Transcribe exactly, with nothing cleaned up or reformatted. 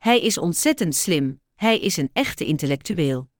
Hij is ontzettend slim, hij is een echte intellectueel.